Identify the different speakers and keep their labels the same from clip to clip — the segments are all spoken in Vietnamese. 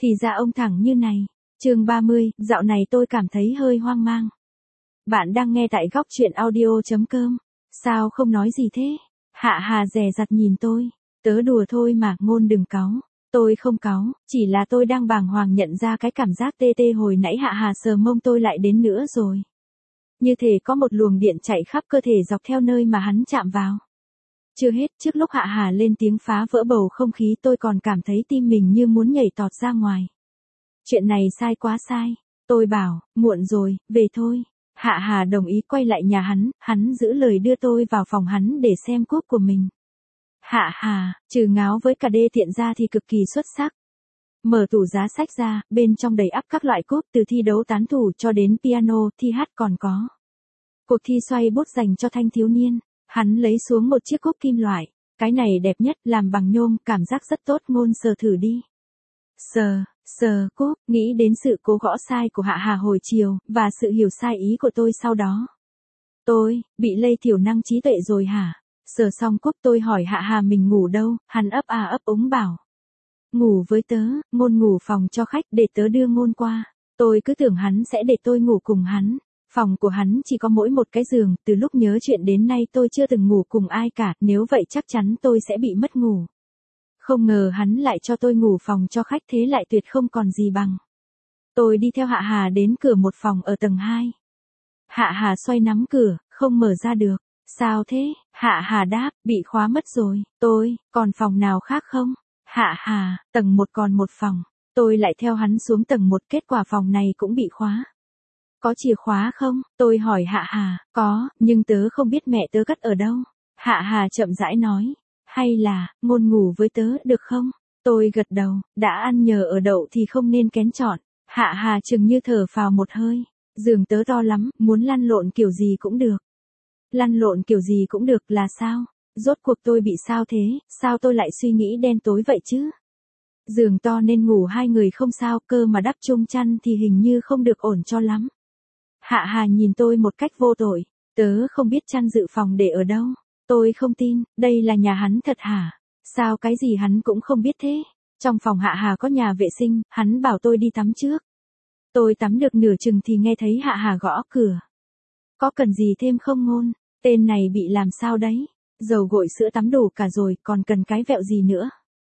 Speaker 1: Thì ra ông thẳng như này. Chương 30, dạo này tôi cảm thấy hơi hoang mang. Bạn đang nghe tại góc truyện audio.com. Sao không nói gì thế? Hạ Hà dè dặt nhìn tôi. Tớ đùa thôi mà, Ngôn đừng cáu. Tôi không cáu, chỉ là tôi đang bàng hoàng nhận ra cái cảm giác tê tê hồi nãy Hạ Hà sờ mông tôi lại đến nữa rồi. Như thể có một luồng điện chạy khắp cơ thể dọc theo nơi mà hắn chạm vào. Chưa hết, trước lúc Hạ Hà lên tiếng phá vỡ bầu không khí tôi còn cảm thấy tim mình như muốn nhảy tọt ra ngoài. Chuyện này sai quá sai. Tôi bảo, muộn rồi, về thôi. Hạ Hà đồng ý quay lại nhà hắn giữ lời đưa tôi vào phòng hắn để xem cúp của mình. Hạ Hà, trừ ngáo với cả đê tiện ra thì cực kỳ xuất sắc. Mở tủ giá sách ra, bên trong đầy ắp các loại cúp từ thi đấu tán thủ cho đến piano, thi hát còn có. Cuộc thi xoay bút dành cho thanh thiếu niên. Hắn lấy xuống một chiếc cúp kim loại. Cái này đẹp nhất, làm bằng nhôm, cảm giác rất tốt, Ngôn sờ thử đi. Sờ cúp, nghĩ đến sự cố gõ sai của Hạ Hà hồi chiều, và sự hiểu sai ý của tôi sau đó. Tôi, bị lây thiểu năng trí tuệ rồi hả? Sờ xong cúp tôi hỏi Hạ Hà mình ngủ đâu, hắn ấp úng bảo. Ngủ với tớ, Ngôn ngủ phòng cho khách để tớ đưa Ngôn qua. Tôi cứ tưởng hắn sẽ để tôi ngủ cùng hắn. Phòng của hắn chỉ có mỗi một cái giường, từ lúc nhớ chuyện đến nay tôi chưa từng ngủ cùng ai cả, nếu vậy chắc chắn tôi sẽ bị mất ngủ. Không ngờ hắn lại cho tôi ngủ phòng cho khách, thế lại tuyệt không còn gì bằng. Tôi đi theo Hạ Hà đến cửa một phòng ở tầng 2. Hạ Hà xoay nắm cửa, không mở ra được. Sao thế? Hạ Hà đáp, bị khóa mất rồi. Tôi, còn phòng nào khác không? Hạ Hà, tầng 1 còn một phòng. Tôi lại theo hắn xuống tầng 1, kết quả phòng này cũng bị khóa. Có chìa khóa không? Tôi hỏi Hạ Hà, có, nhưng tớ không biết mẹ tớ cất ở đâu. Hạ Hà chậm rãi nói, hay là, Ngôn ngủ với tớ được không? Tôi gật đầu, đã ăn nhờ ở đậu thì không nên kén chọn. Hạ Hà chừng như thở phào một hơi, giường tớ to lắm, muốn lăn lộn kiểu gì cũng được. Lăn lộn kiểu gì cũng được là sao? Rốt cuộc tôi bị sao thế, sao tôi lại suy nghĩ đen tối vậy chứ? Giường to nên ngủ 2 người không sao, cơ mà đắp chung chăn thì hình như không được ổn cho lắm. Hạ Hà nhìn tôi một cách vô tội, tớ không biết chăn dự phòng để ở đâu. Tôi không tin, đây là nhà hắn thật hả? Sao cái gì hắn cũng không biết thế? Trong phòng Hạ Hà có nhà vệ sinh, hắn bảo tôi đi tắm trước. Tôi tắm được nửa chừng thì nghe thấy Hạ Hà gõ cửa. Có cần gì thêm không Ngôn? Tên này bị làm sao đấy? Dầu gội sữa tắm đủ cả rồi, còn cần cái vẹo gì nữa?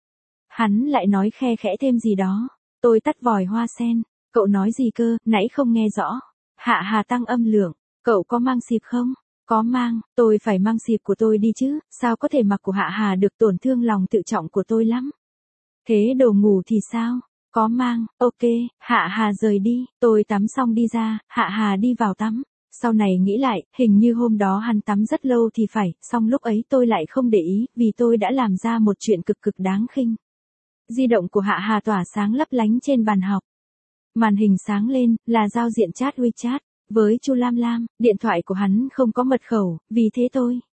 Speaker 1: Hắn lại nói khe khẽ thêm gì đó. Tôi tắt vòi hoa sen. Cậu nói gì cơ, nãy không nghe rõ. Hạ Hà tăng âm lượng. Cậu có mang xịp không? Có mang, tôi phải mang xịp của tôi đi chứ, sao có thể mặc của Hạ Hà được, tổn thương lòng tự trọng của tôi lắm. Thế đồ ngủ thì sao? Có mang, ok, Hạ Hà rời đi, tôi tắm xong đi ra, Hạ Hà đi vào tắm. Sau này nghĩ lại, hình như hôm đó hắn tắm rất lâu thì phải, song lúc ấy tôi lại không để ý, vì tôi đã làm ra một chuyện cực cực đáng khinh. Di động của Hạ Hà tỏa sáng lấp lánh trên bàn học. Màn hình sáng lên, là giao diện chat WeChat. Với Chu Lam Lam, điện thoại của hắn không có mật khẩu, vì thế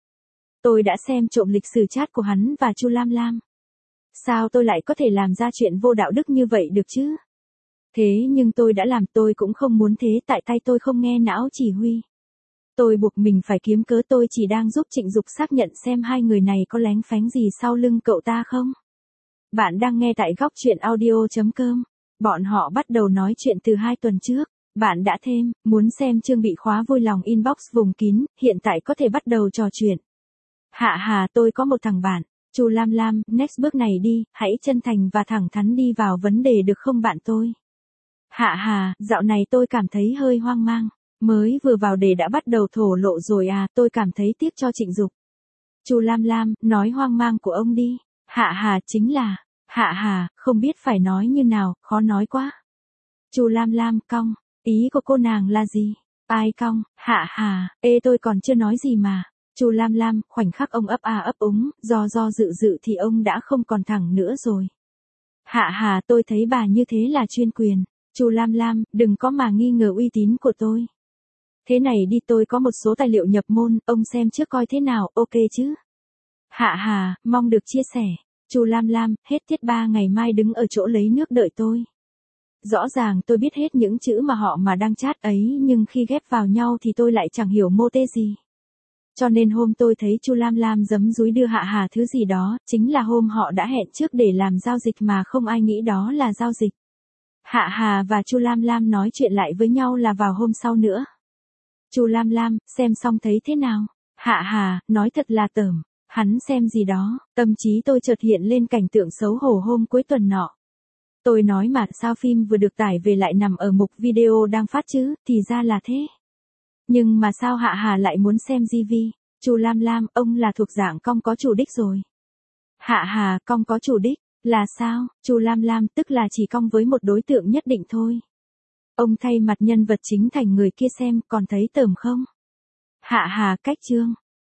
Speaker 1: tôi đã xem trộm lịch sử chat của hắn và Chu Lam Lam. Sao tôi lại có thể làm ra chuyện vô đạo đức như vậy được chứ? Thế nhưng tôi đã làm, tôi cũng không muốn thế, tại tay tôi không nghe não chỉ huy. Tôi buộc mình phải kiếm cớ, tôi chỉ đang giúp Trịnh Dục xác nhận xem hai người này có lén phén gì sau lưng cậu ta không. Bạn đang nghe tại góc truyện audio.com. Bọn họ bắt đầu nói chuyện từ 2 tuần trước. Bạn đã thêm, muốn xem chương bị khóa vui lòng inbox vùng kín, hiện tại có thể bắt đầu trò chuyện. Hạ Hà, tôi có một thằng bạn. Chu Lam Lam, next bước này đi, hãy chân thành và thẳng thắn đi vào vấn đề được không bạn tôi? Hạ Hà, dạo này tôi cảm thấy hơi hoang mang. Mới vừa vào đề đã bắt đầu thổ lộ rồi à, tôi cảm thấy tiếc cho Trịnh Dục. Chu Lam Lam, nói hoang mang của ông đi. Hạ Hà, chính là, Hạ Hà, không biết phải nói như nào, khó nói quá. Chu Lam Lam, cong. Ý của cô nàng là gì? Ai cong? Hạ Hà, tôi còn chưa nói gì mà. Chu Lam Lam, khoảnh khắc ông ấp úng, do dự thì ông đã không còn thẳng nữa rồi. Hạ Hà, tôi thấy bà như thế là chuyên quyền. Chu Lam Lam, đừng có mà nghi ngờ uy tín của tôi. Thế này đi, tôi có một số tài liệu nhập môn, ông xem trước coi thế nào, ok chứ? Hạ Hà, mong được chia sẻ. Chu Lam Lam, hết tiết 3 ngày mai đứng ở chỗ lấy nước đợi tôi. Rõ ràng tôi biết hết những chữ mà họ mà đang chat ấy, nhưng khi ghép vào nhau thì tôi lại chẳng hiểu mô tê gì. Cho nên hôm tôi thấy Chu Lam Lam giấm dúi đưa Hạ Hà thứ gì đó, chính là hôm họ đã hẹn trước để làm giao dịch mà không ai nghĩ đó là giao dịch. Hạ Hà và Chu Lam Lam nói chuyện lại với nhau là vào hôm sau nữa. Chu Lam Lam, xem xong thấy thế nào? Hạ Hà, nói thật là tởm. Hắn xem gì đó, tâm trí tôi chợt hiện lên cảnh tượng xấu hổ hôm cuối tuần nọ. Tôi nói mà sao phim vừa được tải về lại nằm ở mục video đang phát chứ, thì ra là thế. Nhưng mà sao Hạ Hà lại muốn xem GV? Chu Lam Lam, ông là thuộc dạng cong có chủ đích rồi. Hạ Hà, cong có chủ đích, là sao? Chu Lam Lam, tức là chỉ cong với một đối tượng nhất định thôi. Ông thay mặt nhân vật chính thành người kia xem, còn thấy tởm không? Hạ Hà, cách chương.